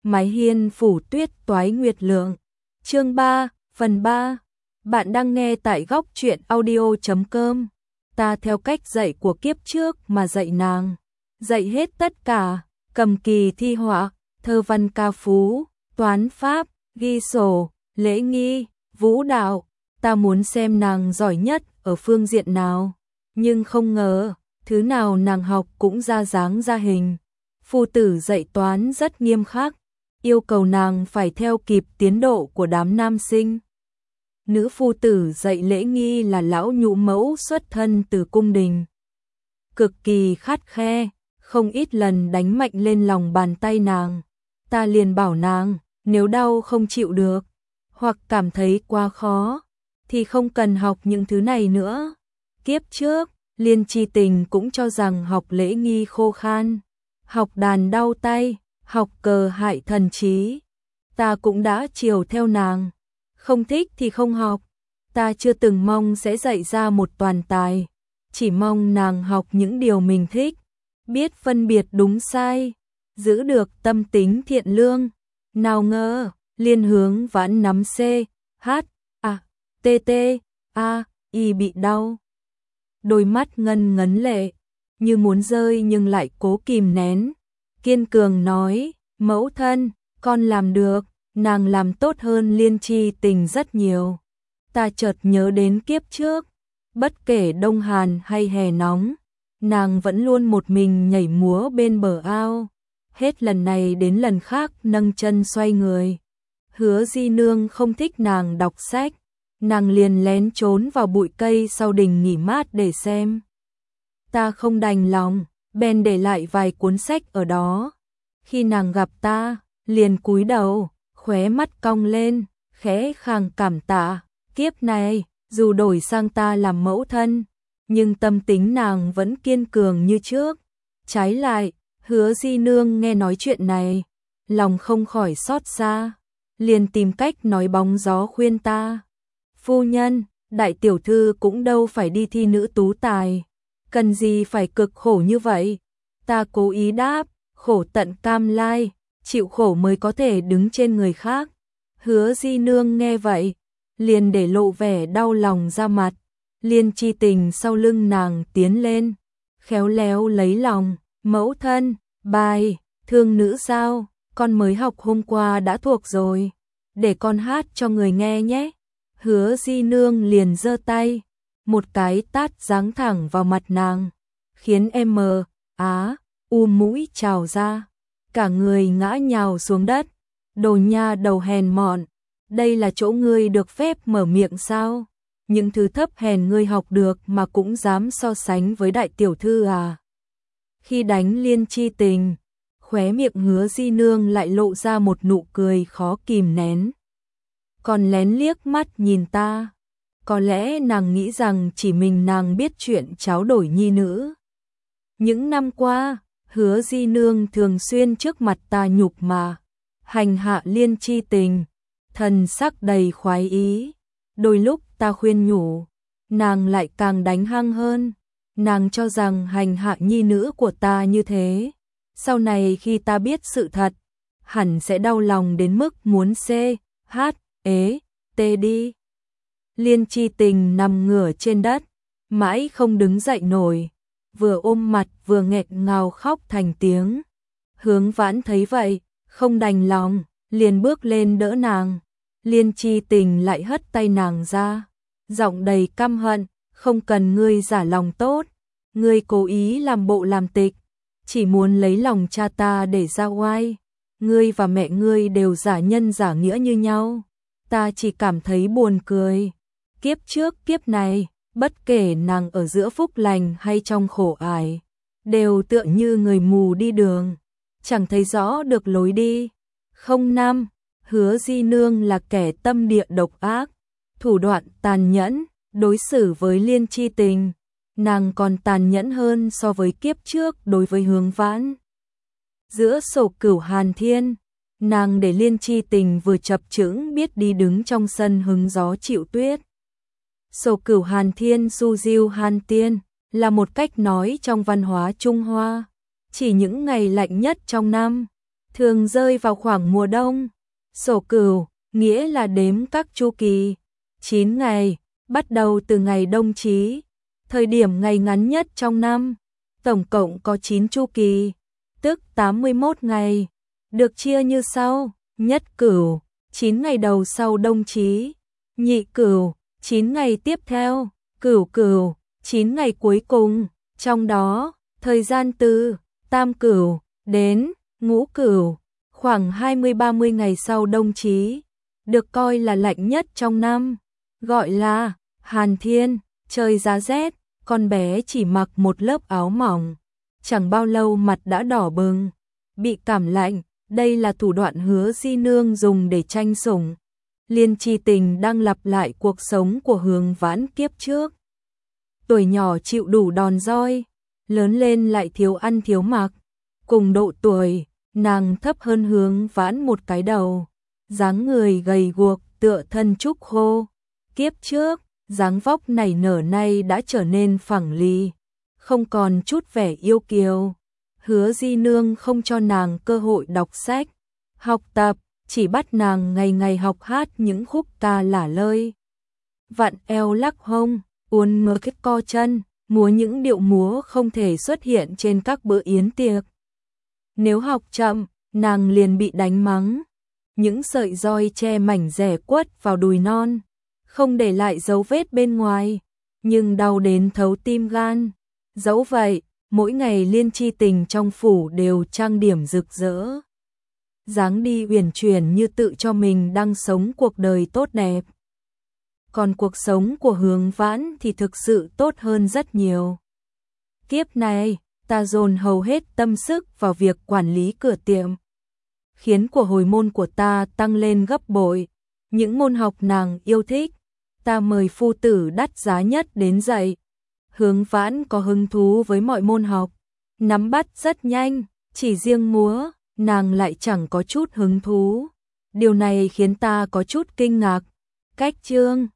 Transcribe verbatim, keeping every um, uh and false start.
Mái hiên phủ tuyết toái nguyệt lượng. Chương ba, phần ba. Bạn đang nghe tại góc truyện audio chấm com. Ta theo cách dạy của kiếp trước mà dạy nàng, dạy hết tất cả, cầm kỳ thi họa, thơ văn ca phú, toán pháp, ghi sổ, lễ nghi, vũ đạo. Ta muốn xem nàng giỏi nhất ở phương diện nào, nhưng không ngờ, thứ nào nàng học cũng ra dáng ra hình. Phu tử dạy toán rất nghiêm khắc, yêu cầu nàng phải theo kịp tiến độ của đám nam sinh. Nữ phu tử dạy lễ nghi là lão nhũ mẫu xuất thân từ cung đình, cực kỳ khắt khe, không ít lần đánh mạnh lên lòng bàn tay nàng. Ta liền bảo nàng, nếu đau không chịu được, hoặc cảm thấy quá khó, thì không cần học những thứ này nữa. Kiếp trước, Liên Chi Tình cũng cho rằng học lễ nghi khô khan, học đàn đau tay, học cờ hại thần trí. Ta cũng đã chiều theo nàng, không thích thì không học. Ta chưa từng mong sẽ dạy ra một toàn tài, chỉ mong nàng học những điều mình thích, biết phân biệt đúng sai, giữ được tâm tính thiện lương. Nào ngờ, Liên Hướng Vãn nắm C, H, A, T, T, A, Y bị đau. Đôi mắt ngân ngấn lệ, như muốn rơi nhưng lại cố kìm nén. Kiên cường nói, mẫu thân, con làm được. Nàng làm tốt hơn Liên Chi Tình rất nhiều. Ta chợt nhớ đến kiếp trước, bất kể đông hàn hay hè nóng, nàng vẫn luôn một mình nhảy múa bên bờ ao, hết lần này đến lần khác nâng chân xoay người. Hứa Di Nương không thích nàng đọc sách, nàng liền lén trốn vào bụi cây sau đình nghỉ mát để xem. Ta không đành lòng, bèn để lại vài cuốn sách ở đó. Khi nàng gặp ta, liền cúi đầu, khóe mắt cong lên, khẽ khàng cảm tạ. Kiếp này, dù đổi sang ta làm mẫu thân, nhưng tâm tính nàng vẫn kiên cường như trước. Trái lại, Hứa Di Nương nghe nói chuyện này, lòng không khỏi xót xa, liền tìm cách nói bóng gió khuyên ta. Phu nhân, đại tiểu thư cũng đâu phải đi thi nữ tú tài, cần gì phải cực khổ như vậy. Ta cố ý đáp, khổ tận cam lai, chịu khổ mới có thể đứng trên người khác. Hứa Di Nương nghe vậy, liền để lộ vẻ đau lòng ra mặt. Liên Chi Tình sau lưng nàng tiến lên, khéo léo lấy lòng. Mẫu thân, bài thương nữ sao, con mới học hôm qua đã thuộc rồi, để con hát cho người nghe nhé. Hứa Di Nương liền giơ tay, một cái tát giáng thẳng vào mặt nàng, khiến em mờ á u mũi trào ra, cả người ngã nhào xuống đất. Đồ nha đầu hèn mọn, đây là chỗ ngươi được phép mở miệng sao? Những thứ thấp hèn ngươi học được mà cũng dám so sánh với đại tiểu thư à? Khi đánh Liên Chi Tình, khóe miệng Hứa Di Nương lại lộ ra một nụ cười khó kìm nén, còn lén liếc mắt nhìn ta. Có lẽ nàng nghĩ rằng chỉ mình nàng biết chuyện tráo đổi nhi nữ. Những năm qua, Hứa Di Nương thường xuyên trước mặt ta nhục mà hành hạ Liên Chi Tình, thần sắc đầy khoái ý. Đôi lúc ta khuyên nhủ, nàng lại càng đánh hăng hơn. Nàng cho rằng hành hạ nhi nữ của ta như thế, sau này khi ta biết sự thật, hẳn sẽ đau lòng đến mức muốn C, H, ế, T đi. Liên Chi Tình nằm ngửa trên đất, mãi không đứng dậy nổi, vừa ôm mặt vừa nghẹn ngào khóc thành tiếng. Hướng Vãn thấy vậy, không đành lòng, liền bước lên đỡ nàng. Liên Chi Tình lại hất tay nàng ra, giọng đầy căm hận, không cần ngươi giả lòng tốt, ngươi cố ý làm bộ làm tịch, chỉ muốn lấy lòng cha ta để ra oai. Ngươi và mẹ ngươi đều giả nhân giả nghĩa như nhau, ta chỉ cảm thấy buồn cười. Kiếp trước kiếp này, bất kể nàng ở giữa phúc lành hay trong khổ ải, đều tựa như người mù đi đường, chẳng thấy rõ được lối đi. Không năm, Hứa Di Nương là kẻ tâm địa độc ác, thủ đoạn tàn nhẫn, đối xử với Liên Chi Tình, nàng còn tàn nhẫn hơn so với kiếp trước đối với Hướng Vãn. Giữa Sổ Cửu Hàn Thiên, nàng để Liên Chi Tình vừa chập chững biết đi đứng trong sân hứng gió chịu tuyết. Sổ Cửu Hàn Thiên du diêu Hàn Tiên là một cách nói trong văn hóa Trung Hoa, chỉ những ngày lạnh nhất trong năm thường rơi vào khoảng mùa đông. Sổ cửu, nghĩa là đếm các chu kỳ. chín ngày, bắt đầu từ ngày đông chí, thời điểm ngày ngắn nhất trong năm. Tổng cộng có chín chu kỳ, tức tám mươi mốt ngày, được chia như sau: nhất cửu, chín ngày đầu sau đông chí; nhị cửu, chín ngày tiếp theo; cửu cửu, chín ngày cuối cùng. Trong đó, thời gian từ tam cửu đến ngũ cửu, khoảng hai mươi ba mươi ngày sau đông chí, được coi là lạnh nhất trong năm, gọi là hàn thiên, trời giá rét, con bé chỉ mặc một lớp áo mỏng, chẳng bao lâu mặt đã đỏ bừng, bị cảm lạnh. Đây là thủ đoạn Hứa Di Nương dùng để tranh sủng. Liên Chi Tình đang lặp lại cuộc sống của Hướng Vãn kiếp trước. Tuổi nhỏ chịu đủ đòn roi, lớn lên lại thiếu ăn thiếu mặc. Cùng độ tuổi, nàng thấp hơn Hướng Vãn một cái đầu, dáng người gầy guộc tựa thân trúc khô. Kiếp trước, dáng vóc nảy nở nay đã trở nên phẳng lì, không còn chút vẻ yêu kiều. Hứa Di Nương không cho nàng cơ hội đọc sách, học tập, chỉ bắt nàng ngày ngày học hát những khúc ca lả lơi. Vặn eo lắc hông, uốn ngơ cái co chân, múa những điệu múa không thể xuất hiện trên các bữa yến tiệc. Nếu học chậm, nàng liền bị đánh mắng. Những sợi roi che mảnh rẻ quất vào đùi non, không để lại dấu vết bên ngoài, nhưng đau đến thấu tim gan. Dẫu vậy, mỗi ngày Liên Chi Tình trong phủ đều trang điểm rực rỡ, dáng đi uyển chuyển như tự cho mình đang sống cuộc đời tốt đẹp. Còn cuộc sống của Hướng Vãn thì thực sự tốt hơn rất nhiều. Kiếp này, ta dồn hầu hết tâm sức vào việc quản lý cửa tiệm, khiến của hồi môn của ta tăng lên gấp bội. Những môn học nàng yêu thích, ta mời phu tử đắt giá nhất đến dạy. Hướng Vãn có hứng thú với mọi môn học, nắm bắt rất nhanh, chỉ riêng múa, nàng lại chẳng có chút hứng thú. Điều này khiến ta có chút kinh ngạc. Cách chương